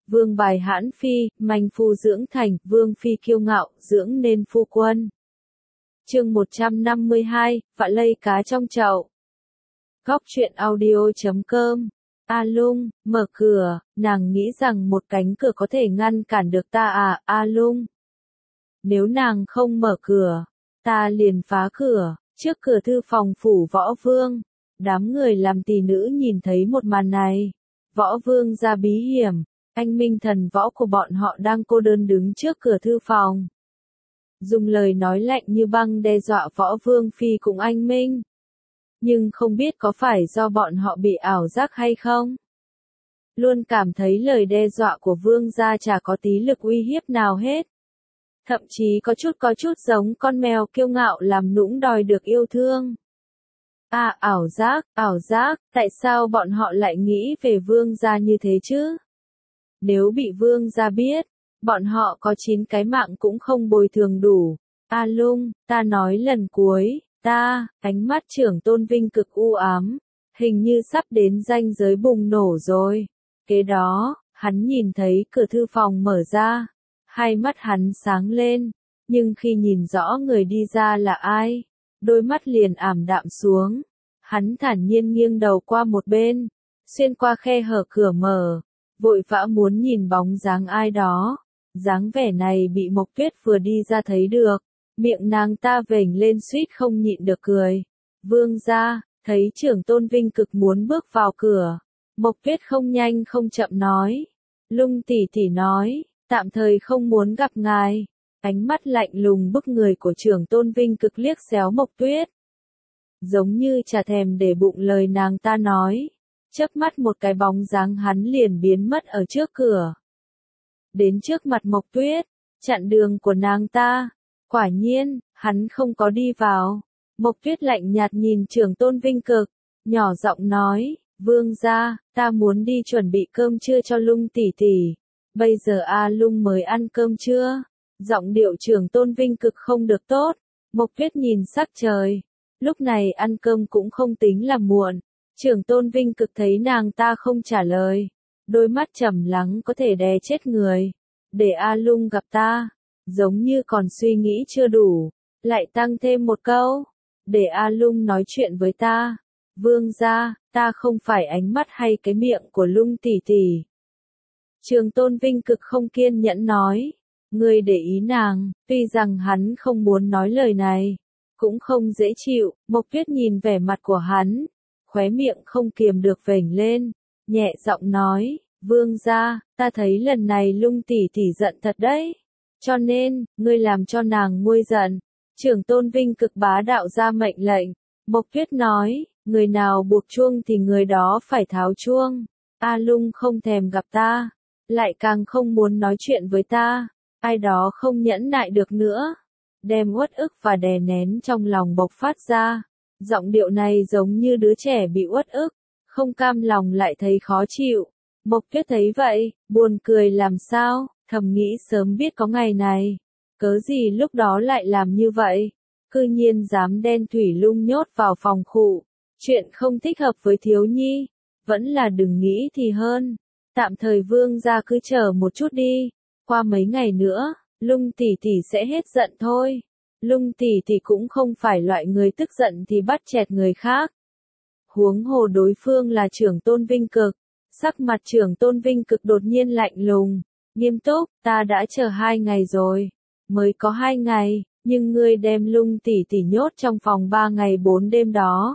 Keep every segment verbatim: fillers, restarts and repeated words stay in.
vương bài hãn phi, manh phu dưỡng thành, vương phi kiêu ngạo, dưỡng nên phu quân. Chương một trăm năm mươi hai, vạ lây cá trong chậu. Góc truyện audio chấm com. A Lung, mở cửa, nàng nghĩ rằng một cánh cửa có thể ngăn cản được ta à, A Lung. Nếu nàng không mở cửa, ta liền phá cửa. Trước cửa thư phòng phủ võ vương, đám người làm tỳ nữ nhìn thấy một màn này. Võ vương ra bí hiểm, anh minh thần võ của bọn họ đang cô đơn đứng trước cửa thư phòng. Dùng lời nói lạnh như băng đe dọa võ vương phi cùng anh minh. Nhưng không biết có phải do bọn họ bị ảo giác hay không? Luôn cảm thấy lời đe dọa của vương gia chả có tí lực uy hiếp nào hết. Thậm chí có chút có chút giống con mèo kiêu ngạo làm nũng đòi được yêu thương. À, ảo giác, ảo giác, tại sao bọn họ lại nghĩ về vương gia như thế chứ? Nếu bị vương gia biết, bọn họ có chín cái mạng cũng không bồi thường đủ. A Lung, ta nói lần cuối, ta, ánh mắt trưởng tôn vinh cực u ám, hình như sắp đến ranh giới bùng nổ rồi. Kế đó, hắn nhìn thấy cửa thư phòng mở ra, hai mắt hắn sáng lên, nhưng khi nhìn rõ người đi ra là ai, đôi mắt liền ảm đạm xuống. Hắn thản nhiên nghiêng đầu qua một bên, xuyên qua khe hở cửa mở, vội vã muốn nhìn bóng dáng ai đó. Dáng vẻ này bị Mộc Tuyết vừa đi ra thấy được, miệng nàng ta vểnh lên suýt không nhịn được cười. Vương gia, thấy trưởng tôn vinh cực muốn bước vào cửa, Mộc Tuyết không nhanh không chậm nói. Lung tỷ tỷ nói, tạm thời không muốn gặp ngài. Ánh mắt lạnh lùng bức người của trưởng tôn vinh cực liếc xéo Mộc Tuyết. Giống như chả thèm để bụng lời nàng ta nói. Chớp mắt một cái bóng dáng hắn liền biến mất ở trước cửa. Đến trước mặt Mộc Tuyết, chặn đường của nàng ta. Quả nhiên, hắn không có đi vào. Mộc Tuyết lạnh nhạt nhìn trưởng tôn vinh cực, nhỏ giọng nói, vương gia, ta muốn đi chuẩn bị cơm trưa cho Lung tỷ tỷ. Bây giờ A Lung mới ăn cơm trưa. Giọng điệu trưởng tôn vinh cực không được tốt. Mộc Tuyết nhìn sắc trời. Lúc này ăn cơm cũng không tính là muộn. Trưởng tôn vinh cực thấy nàng ta không trả lời. Đôi mắt trầm lắng có thể đè chết người. Để A Lung gặp ta. Giống như còn suy nghĩ chưa đủ. Lại tăng thêm một câu. Để A Lung nói chuyện với ta. Vương gia, ta không phải ánh mắt hay cái miệng của Lung tỷ tỷ. Trường tôn vinh cực không kiên nhẫn nói. Ngươi để ý nàng, tuy rằng hắn không muốn nói lời này. Cũng không dễ chịu, Mộc Tuyết nhìn vẻ mặt của hắn. Khóe miệng không kiềm được vểnh lên. Nhẹ giọng nói, vương gia, ta thấy lần này Lung tỷ tỷ giận thật đấy. Cho nên, ngươi làm cho nàng nguôi giận. Trưởng tôn vinh cực bá đạo ra mệnh lệnh. Mộc Tuyết nói, người nào buộc chuông thì người đó phải tháo chuông. A Lung không thèm gặp ta. Lại càng không muốn nói chuyện với ta. Ai đó không nhẫn nại được nữa. Đem uất ức và đè nén trong lòng bộc phát ra. Giọng điệu này giống như đứa trẻ bị uất ức. Không cam lòng lại thấy khó chịu. Mộc Tuyết thấy vậy, buồn cười làm sao, thầm nghĩ sớm biết có ngày này. Cớ gì lúc đó lại làm như vậy. Cư nhiên dám đen thủy lung nhốt vào phòng khụ. Chuyện không thích hợp với thiếu nhi. Vẫn là đừng nghĩ thì hơn. Tạm thời vương gia cứ chờ một chút đi. Qua mấy ngày nữa, Lung tỷ tỷ sẽ hết giận thôi. Lung tỷ tỷ cũng không phải loại người tức giận thì bắt chẹt người khác. Huống hồ đối phương là trưởng tôn vinh cực. Sắc mặt trưởng tôn vinh cực đột nhiên lạnh lùng. Nghiêm túc, ta đã chờ hai ngày rồi. Mới có hai ngày, nhưng ngươi đem Lung tỷ tỷ nhốt trong phòng ba ngày bốn đêm đó.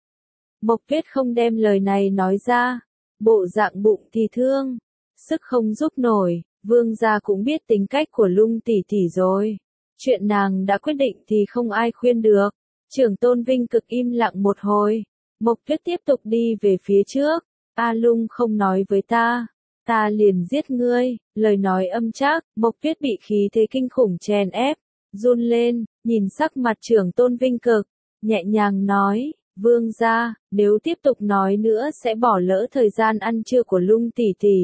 Mộc Tuyết không đem lời này nói ra. Bộ dạng bụng thì thương. Sức không giúp nổi. Vương gia cũng biết tính cách của Lung tỷ tỷ rồi. Chuyện nàng đã quyết định thì không ai khuyên được. Trưởng tôn vinh cực im lặng một hồi. Mộc Tuyết tiếp tục đi về phía trước. A Lung không nói với ta. Ta liền giết ngươi. Lời nói âm chắc. Mộc Tuyết bị khí thế kinh khủng chèn ép. Run lên, nhìn sắc mặt trưởng tôn vinh cực. Nhẹ nhàng nói. Vương gia, nếu tiếp tục nói nữa sẽ bỏ lỡ thời gian ăn trưa của Lung tỷ tỷ.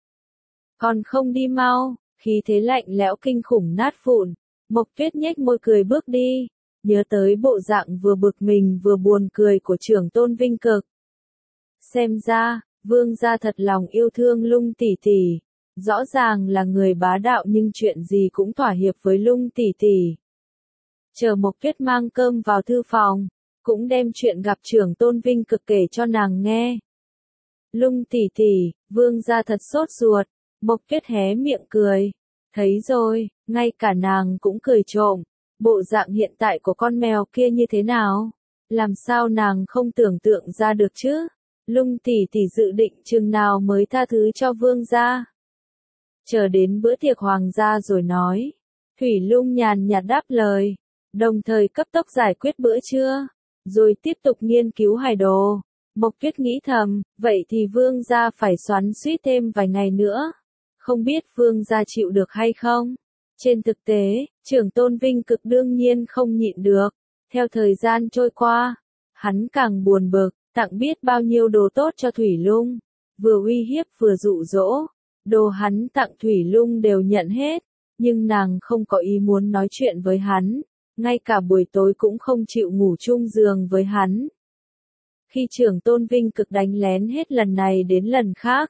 Còn không đi mau, khí thế lạnh lẽo kinh khủng nát vụn. Mộc Tuyết nhếch môi cười bước đi, nhớ tới bộ dạng vừa bực mình vừa buồn cười của trưởng tôn vinh cực. Xem ra, vương gia thật lòng yêu thương Lung tỷ tỷ. Rõ ràng là người bá đạo nhưng chuyện gì cũng thỏa hiệp với Lung tỷ tỷ. Chờ Mộc Tuyết mang cơm vào thư phòng, cũng đem chuyện gặp trưởng tôn Vinh Cực kể cho nàng nghe. Lung tỷ tỷ, vương gia thật sốt ruột, Mộc Tuyết hé miệng cười. Thấy rồi, ngay cả nàng cũng cười trộm. Bộ dạng hiện tại của con mèo kia như thế nào? Làm sao nàng không tưởng tượng ra được chứ? Lung tỷ tỷ dự định chừng nào mới tha thứ cho vương gia? Chờ đến bữa tiệc hoàng gia rồi nói. Thủy Lung nhàn nhạt đáp lời, đồng thời cấp tốc giải quyết bữa trưa, rồi tiếp tục nghiên cứu hài đồ. Mộc Tuyết nghĩ thầm, vậy thì vương gia phải xoắn xuýt thêm vài ngày nữa. Không biết vương gia chịu được hay không? Trên thực tế, trưởng tôn Vinh Cực đương nhiên không nhịn được. Theo thời gian trôi qua, hắn càng buồn bực, tặng biết bao nhiêu đồ tốt cho Thủy Lung. Vừa uy hiếp vừa dụ dỗ, đồ hắn tặng Thủy Lung đều nhận hết. Nhưng nàng không có ý muốn nói chuyện với hắn, ngay cả buổi tối cũng không chịu ngủ chung giường với hắn. Khi trưởng tôn Vinh Cực đánh lén hết lần này đến lần khác,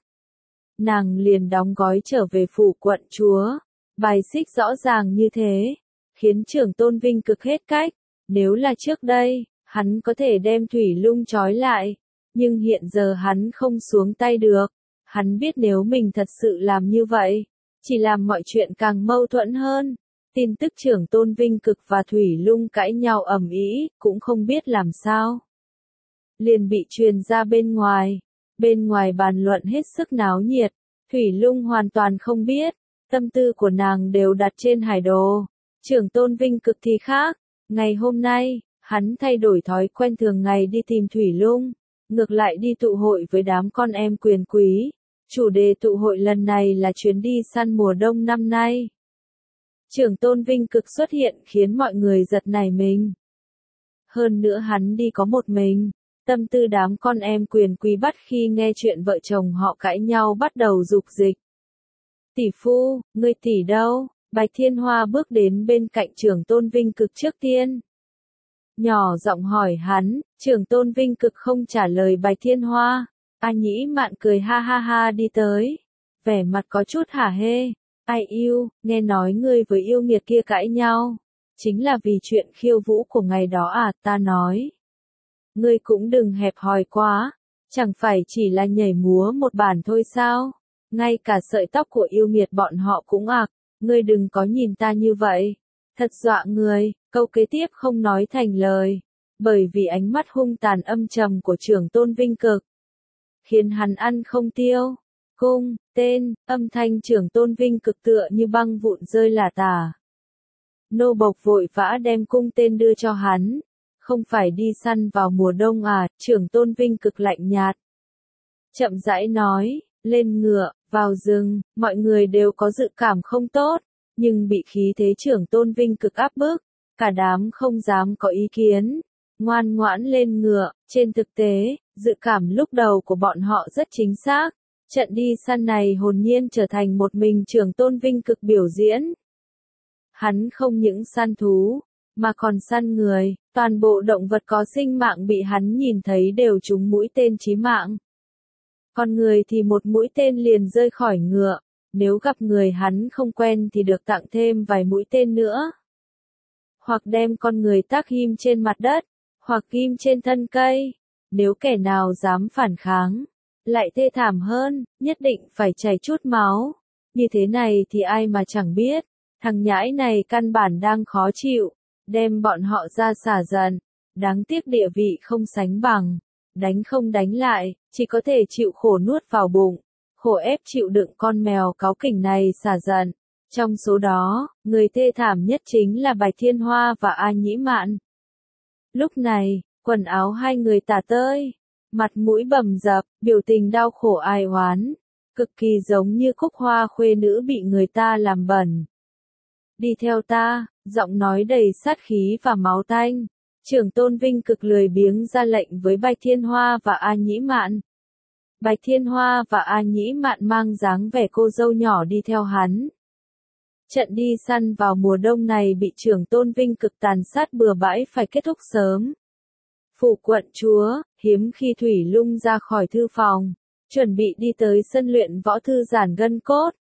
nàng liền đóng gói trở về phủ quận chúa. Bài xích rõ ràng như thế, khiến trưởng tôn Vinh Cực hết cách. Nếu là trước đây, hắn có thể đem Thủy Lung trói lại, nhưng hiện giờ hắn không xuống tay được. Hắn biết nếu mình thật sự làm như vậy, chỉ làm mọi chuyện càng mâu thuẫn hơn. Tin tức trưởng tôn Vinh Cực và Thủy Lung cãi nhau ầm ĩ, cũng không biết làm sao. Liền bị truyền ra bên ngoài. Bên ngoài bàn luận hết sức náo nhiệt, Thủy Lung hoàn toàn không biết. Tâm tư của nàng đều đặt trên hải đồ. Trưởng tôn Vinh Cực thì khác. Ngày hôm nay, hắn thay đổi thói quen thường ngày đi tìm Thủy Lung, ngược lại đi tụ hội với đám con em quyền quý. Chủ đề tụ hội lần này là chuyến đi săn mùa đông năm nay. Trưởng tôn Vinh Cực xuất hiện khiến mọi người giật nảy mình. Hơn nữa hắn đi có một mình. Tâm tư đám con em quyền quý bắt khi nghe chuyện vợ chồng họ cãi nhau bắt đầu dục dịch. Tỷ phu, ngươi tỷ đâu? Bạch Thiên Hoa bước đến bên cạnh trưởng tôn Vinh Cực trước tiên. Nhỏ giọng hỏi hắn, trưởng tôn Vinh Cực không trả lời Bạch Thiên Hoa. A Nhĩ Mạn cười ha ha ha đi tới. Vẻ mặt có chút hả hê. Ai yêu, nghe nói ngươi với yêu nghiệt kia cãi nhau. Chính là vì chuyện khiêu vũ của ngày đó à, ta nói. Ngươi cũng đừng hẹp hòi quá. Chẳng phải chỉ là nhảy múa một bản thôi sao? Ngay cả sợi tóc của yêu nghiệt bọn họ cũng ạc. Ngươi đừng có nhìn ta như vậy. Thật dọa người, câu kế tiếp không nói thành lời. Bởi vì ánh mắt hung tàn âm trầm của trưởng tôn Vinh Cực, khiến hắn ăn không tiêu. Cung, tên, âm thanh trưởng tôn Vinh Cực tựa như băng vụn rơi lả tả. Nô bộc vội vã đem cung tên đưa cho hắn. Không phải đi săn vào mùa đông à, trưởng tôn Vinh Cực lạnh nhạt. Chậm rãi nói, lên ngựa, vào rừng, mọi người đều có dự cảm không tốt, nhưng bị khí thế trưởng tôn Vinh Cực áp bức, cả đám không dám có ý kiến, ngoan ngoãn lên ngựa. Trên thực tế, dự cảm lúc đầu của bọn họ rất chính xác, trận đi săn này hồn nhiên trở thành một mình trưởng tôn Vinh Cực biểu diễn. Hắn không những săn thú, mà còn săn người, toàn bộ động vật có sinh mạng bị hắn nhìn thấy đều trúng mũi tên chí mạng. Còn người thì một mũi tên liền rơi khỏi ngựa, nếu gặp người hắn không quen thì được tặng thêm vài mũi tên nữa. Hoặc đem con người tác ghim trên mặt đất, hoặc ghim trên thân cây. Nếu kẻ nào dám phản kháng, lại thê thảm hơn, nhất định phải chảy chút máu. Như thế này thì ai mà chẳng biết, thằng nhãi này căn bản đang khó chịu, đem bọn họ ra xả giận. Đáng tiếc địa vị không sánh bằng, đánh không đánh lại, chỉ có thể chịu khổ nuốt vào bụng, khổ ép chịu đựng con mèo cáu kỉnh này xả giận. Trong số đó, người thê thảm nhất chính là Bạch Thiên Hoa và A Nhĩ Mạn. Lúc này, quần áo hai người tả tơi, mặt mũi bầm dập, biểu tình đau khổ ai oán, cực kỳ giống như Cúc Hoa khuê nữ bị người ta làm bẩn. Đi theo ta, giọng nói đầy sát khí và máu tanh. Trưởng tôn Vinh Cực lười biếng ra lệnh với Bạch Thiên Hoa và A Nhĩ Mạn. Bạch Thiên Hoa và A Nhĩ Mạn mang dáng vẻ cô dâu nhỏ đi theo hắn. Trận đi săn vào mùa đông này bị trưởng tôn Vinh Cực tàn sát bừa bãi phải kết thúc sớm. Phủ quận chúa, hiếm khi Thủy Lung ra khỏi thư phòng, chuẩn bị đi tới sân luyện võ thư giản gân cốt.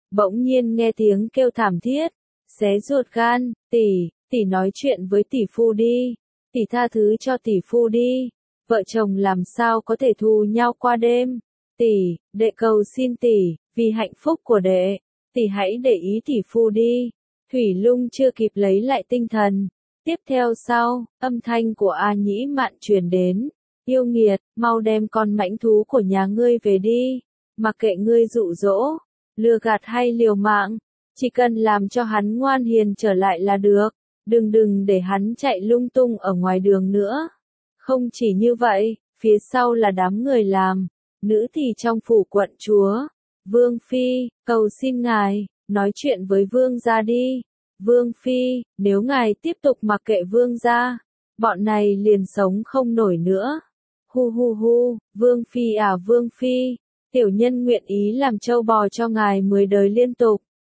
bỗng nhiên nghe tiếng kêu thảm thiết, xé ruột gan, tỷ, tỷ nói chuyện với tỷ phu đi, tỷ tha thứ cho tỷ phu đi, vợ chồng làm sao có thể thù nhau qua đêm, tỷ, đệ cầu xin tỷ, vì hạnh phúc của đệ, tỷ hãy để ý tỷ phu đi. Thủy Lung chưa kịp lấy lại tinh thần. Tiếp theo sau, âm thanh của A Nhĩ Mạn truyền đến. Yêu nghiệt, mau đem con mãnh thú của nhà ngươi về đi. Mặc kệ ngươi dụ dỗ, lừa gạt hay liều mạng. Chỉ cần làm cho hắn ngoan hiền trở lại là được. Đừng đừng để hắn chạy lung tung ở ngoài đường nữa. Không chỉ như vậy, phía sau là đám người làm. Nữ thì trong phủ quận chúa. Vương Phi, cầu xin ngài, nói chuyện với Vương gia đi. Vương Phi, nếu ngài tiếp tục mặc kệ Vương gia, bọn này liền sống không nổi nữa. Hu hu hu, Vương Phi à Vương Phi, tiểu nhân nguyện ý làm trâu bò cho ngài mười đời liên tục.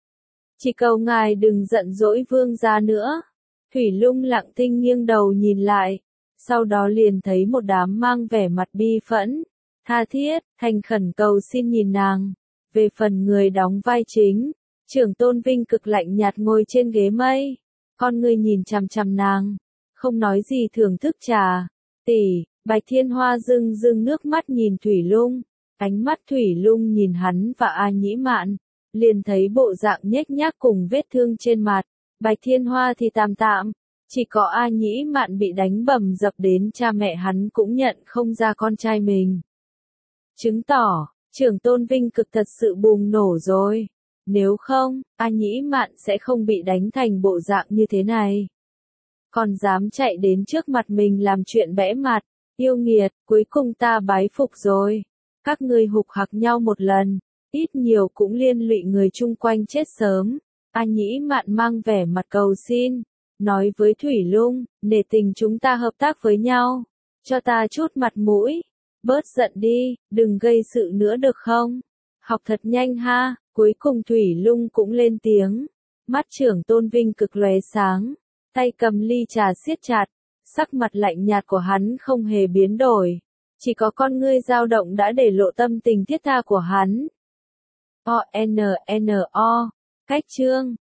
Chỉ cầu ngài đừng giận dỗi Vương gia nữa. Thủy Lung lặng thinh nghiêng đầu nhìn lại, sau đó liền thấy một đám mang vẻ mặt bi phẫn, tha thiết, thành khẩn cầu xin nhìn nàng. Về phần người đóng vai chính, Trưởng Tôn Vinh cực lạnh nhạt ngồi trên ghế mây, con người nhìn chằm chằm nàng, không nói gì thưởng thức trà. Tỷ, Bạch Thiên Hoa rưng rưng nước mắt nhìn Thủy Lung, ánh mắt Thủy Lung nhìn hắn và A Nhĩ Mạn, liền thấy bộ dạng nhếch nhác cùng vết thương trên mặt. Bạch Thiên Hoa thì tạm tạm, chỉ có A Nhĩ Mạn bị đánh bầm dập đến cha mẹ hắn cũng nhận không ra con trai mình. Chứng tỏ, Trưởng Tôn Vinh cực thật sự bùng nổ rồi. Nếu không, A Nhĩ Mạn sẽ không bị đánh thành bộ dạng như thế này. Còn dám chạy đến trước mặt mình làm chuyện bẽ mặt, yêu nghiệt, cuối cùng ta bái phục rồi. Các ngươi hục hặc nhau một lần, ít nhiều cũng liên lụy người chung quanh chết sớm. A Nhĩ Mạn mang vẻ mặt cầu xin, nói với Thủy Lung, nể tình chúng ta hợp tác với nhau, cho ta chút mặt mũi, bớt giận đi, đừng gây sự nữa được không? Học thật nhanh ha. Cuối cùng Thủy Lung cũng lên tiếng, mắt Trưởng Tôn Vinh cực lóe sáng, tay cầm ly trà siết chặt, sắc mặt lạnh nhạt của hắn không hề biến đổi, chỉ có con ngươi dao động đã để lộ tâm tình thiết tha của hắn. O N N O, cách chương